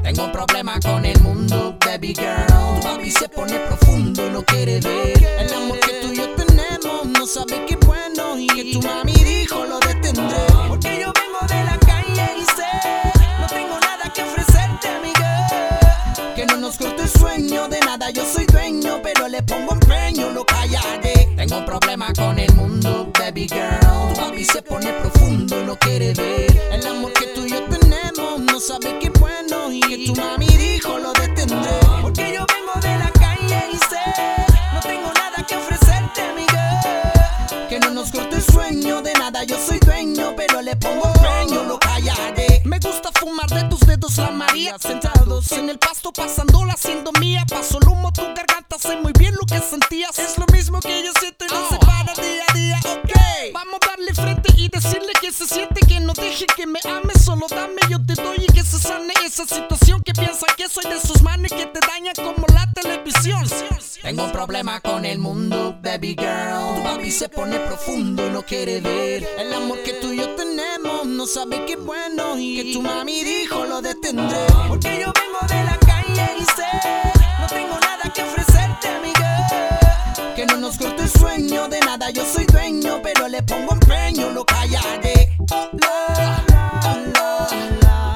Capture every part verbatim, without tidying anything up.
Tengo un problema con el mundo, baby girl. Tu papi se pone profundo y no quiere ver el amor que tú y yo tenemos. No sabe qué es bueno y que tu mami dijo lo detendré. Porque yo vengo de la calle y sé, no tengo nada que ofrecerte, amiga. Que no nos corte el sueño, de nada yo soy dueño, pero le pongo empeño, lo callaré. Tengo un problema con el mundo, baby girl. Tu papi se pone profundo y no quiere ver el amor que tú y yo tenemos. No sabe qué es bueno y que tu mami dijo lo detendré. Porque yo vengo de la calle y sé, no tengo nada que ofrecerte, amiga. Que no nos corte el sueño, de nada yo soy dueño, pero le pongo empeño, lo callaré. Me gusta fumar de tus dedos la María, sentados en el pasto pasándola siendo mía. Paso el humo, tu garganta, sé muy bien lo que sentías. Es lo mismo que yo siento y no se para día a día, ok. Vamos a darle frente y decirle que se siente, que no deje que me ame, solo dame, yo te doy y que se sane esa situación que piensa que soy de sus manos y que te daña como la televisión. Tengo un problema con el mundo, baby girl. Tu papi se pone profundo y no quiere ver el amor que tú y yo tenemos. No sabe qué es bueno y que tu mami dijo lo detendré. Porque yo vengo de la calle y sé, no tengo nada que ofrecerte, amiga. Que no nos corte el sueño, de nada yo soy dueño, pero le pongo empeño, lo callaré. Oh, la, la, la, la.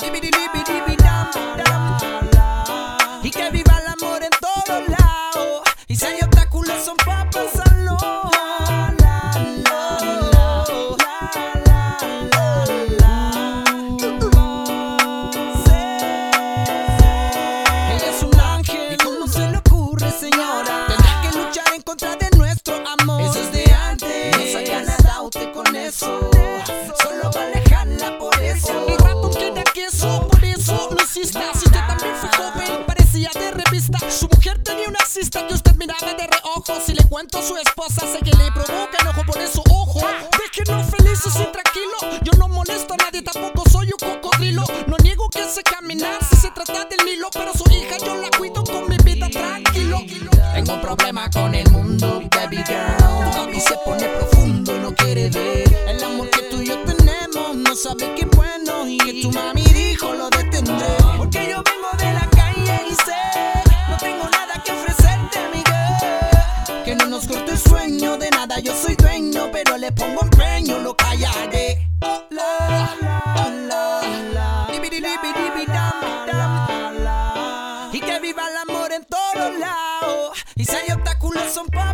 Y que viva el amor en todos lados. Y si hay obstáculos son pa' pasarlo. Ella es un ángel, ¿y cómo se le ocurre, señora? Tendrá que luchar en contra de nuestro amor. Eso es de antes, no se haya nada usted con eso. Solo va a alejarla por eso. Y rato queda queso, por eso no insista. Si usted también fue joven, parecía de revista. Su mujer tenía una cista que usted miraba de reojo. Si le cuento a su esposa, sé que le provoca enojo, por eso ojo. Déjenos felices y tranquilos. Yo no molesto a nadie, tampoco soy un cocodrilo. No niego que sé caminar si se trata del Nilo, pero su hija yo la cuido con mi vida tranquilo. Tengo un problema con el mundo, baby girl. Tu papi se pone profundo y no quiere ver el amor que tú y yo tenemos. No sabe qué es bueno y que tu mami dijo lo detendré. Porque yo vengo de la calle y sé, no tengo nada que ofrecerte, amiga. Que no nos corte el sueño, de nada yo soy dueño, pero le pongo empeño, lo callaré. Oh, la, la, la, la. Y que viva el amor en todos lados. Y si hay obstáculos son pa'